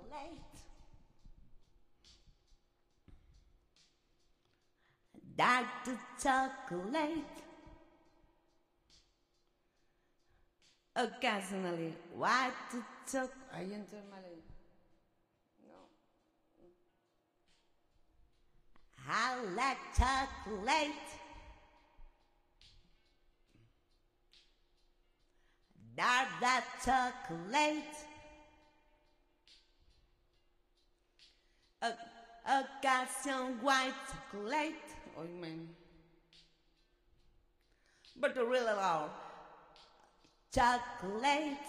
chocolate, dark chocolate, occasionally white chocolate. Ahí entró mal ahí. No. I like chocolate, dark chocolate, occasion white chocolate. Oh man. But the real all chocolate.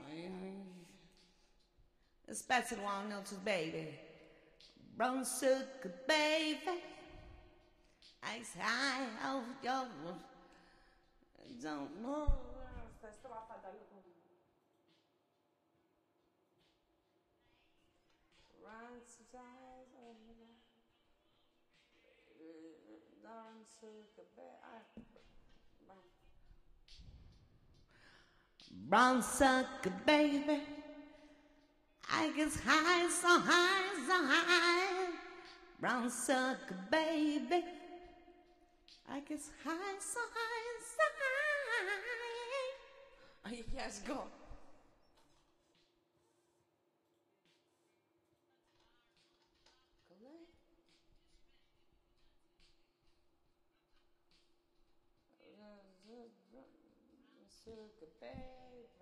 Special one else's baby. Brown sugar baby. Ice high over your don't know. Brown sugar baby, I get high, so high, so high. Brown sugar baby, I get high, so high, so high. Yes, go. Sugar baby.